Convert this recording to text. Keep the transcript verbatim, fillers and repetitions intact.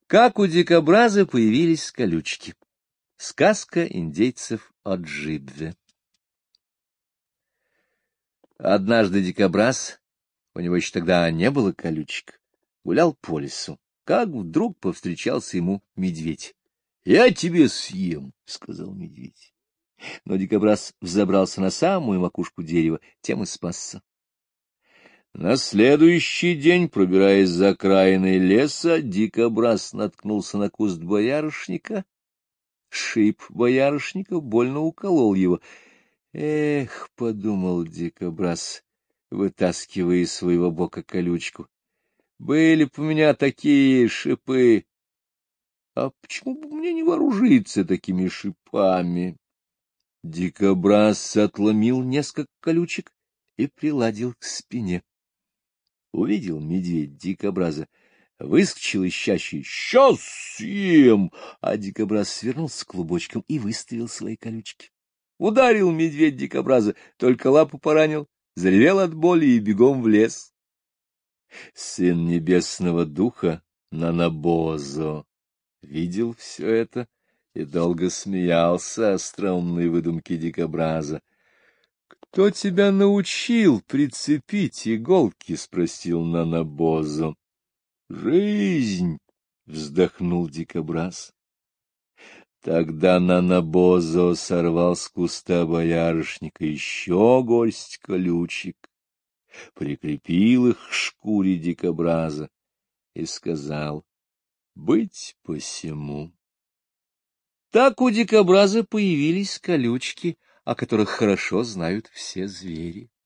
Как у дикобраза появились колючки. Сказка индейцев о Джибве. Однажды дикобраз, у него еще тогда не было колючек, гулял по лесу, как вдруг повстречался ему медведь. — Я тебе съем, — сказал медведь. Но дикобраз взобрался на самую макушку дерева, тем и спасся. На следующий день, пробираясь за окраиной леса, дикобраз наткнулся на куст боярышника. Шип боярышника больно уколол его. «Эх, — подумал дикобраз, вытаскивая из своего бока колючку, — были б у меня такие шипы! А почему бы мне не вооружиться такими шипами?» Дикобраз отломил несколько колючек и приладил к спине. Увидел медведь дикобраза, выскочил из чащи: «Сейчас съем!» А дикобраз свернулся клубочком и выставил свои колючки. Ударил медведь дикобраза, только лапу поранил, заревел от боли и бегом в лес. Сын небесного духа Нанабозо видел все это и долго смеялся остроумной выдумке дикобраза. — Кто тебя научил прицепить иголки? — спросил Нанабозо. — Жизнь! — вздохнул дикобраз. Тогда Нанабозо сорвал с куста боярышника еще горсть колючек, прикрепил их к шкуре дикобраза и сказал: быть посему. Так у дикобраза появились колючки, о которых хорошо знают все звери.